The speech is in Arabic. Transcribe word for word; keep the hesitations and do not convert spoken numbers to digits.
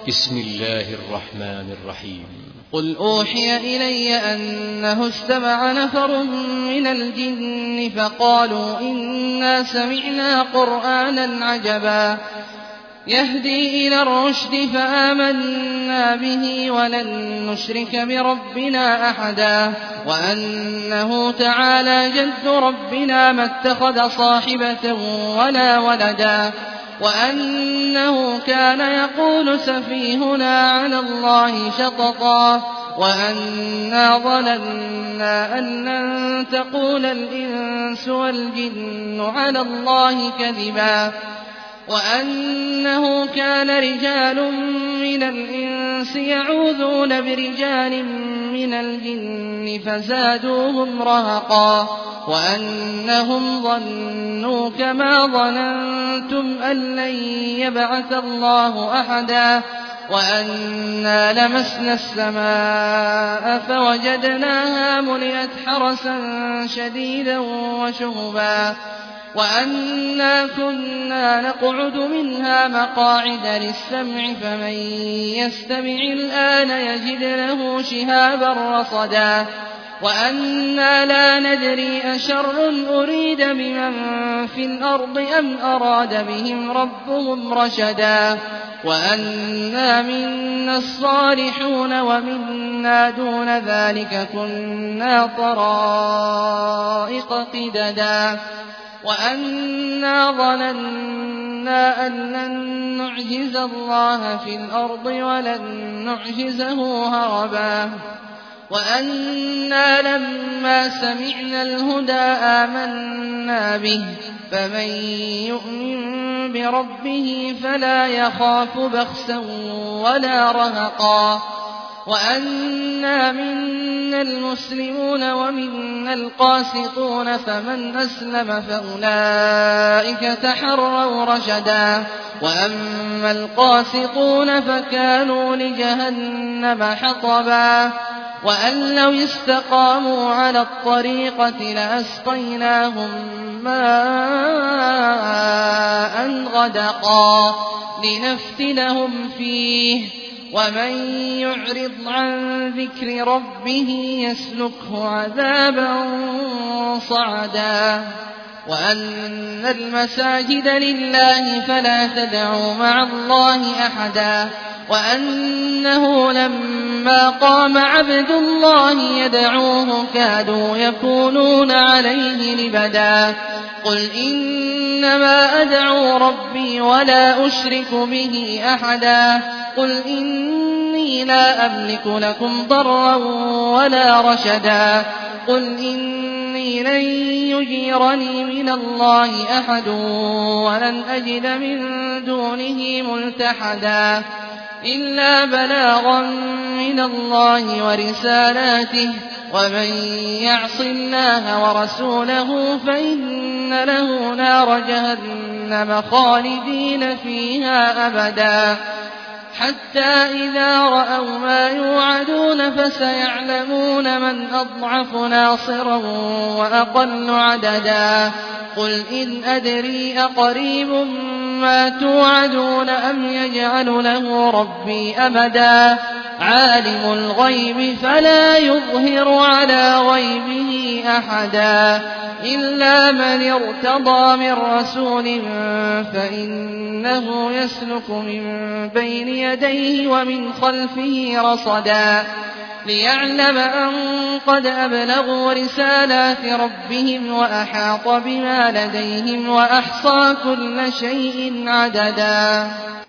بسم الله الرحمن الرحيم. قل أوحي إلي أنه استمع نفر من الجن فقالوا إنا سمعنا قرآنا عجبا يهدي إلى الرشد فآمنا به ولن نشرك بربنا أحدا وأنه تعالى جد ربنا ما اتخذ صاحبة ولا ولدا وأنه كان يقول سفيهنا على الله شططا وأنا ظننا أن لن تقول الإنس والجن على الله كذبا وأنه كان رجال من الإنس يعوذون برجال من الجن فزادوهم رهقا وأنهم ظنوا كما ظننتم أن لن يبعث الله أحدا وأنا لمسنا السماء فوجدناها ملئت حرسا شديدا وشهبا وأنا كنا نقعد منها مقاعد للسمع فمن يستمع الآن يجد له شهابا رصدا وأنا لا ندري أشر أريد بمن في الأرض أم أراد بهم ربهم رشدا وأنا منا الصالحون ومنا دون ذلك كنا طرائق قددا وأنا ظننا أن لن نعجز الله في الأرض ولن نعجزه هربا وأنا لما سمعنا الهدى آمنا به فمن يؤمن بربه فلا يخاف بخسا ولا رهقا وأنا منا المسلمون ومنا القاسطون فمن أسلم فأولئك تحروا رشدا وأما القاسطون فكانوا لجهنم حطبا وأن لو استقاموا على الطريقة لأسقيناهم ماء غدقا لنفتنهم فيه ومن يعرض عن ذكر ربه يسلكه عذابا صعدا وأن المساجد لله فلا تدعوا مع الله أحدا وأنه لما قام عبد الله يدعوه كادوا يكونون عليه لبدا قل إنما أدعو ربي ولا أشرك به أحدا قل إني لا أملك لكم ضرا ولا رشدا قل إني لن يجيرني من الله أحد ولن أجد من دونه ملتحدا إلا بلاغا من الله ورسالاته ومن يعص الله ورسوله فإن له نار جهنم خالدين فيها أبدا حتى إذا رأوا ما يوعدون فسيعلمون من أضعف ناصرا وأقل عددا قل إن أدري أقريب ما توعدون أم يجعل له ربي أمدا عالم الغيب فلا يظهر على غيبه أحدا إلا من ارتضى من رسول فإنه يسلك من بين يديه ومن خلفه رصدا ليعلم أن قد أبلغوا رسالات ربهم وأحاط بما لديهم وأحصى كل شيء عددا.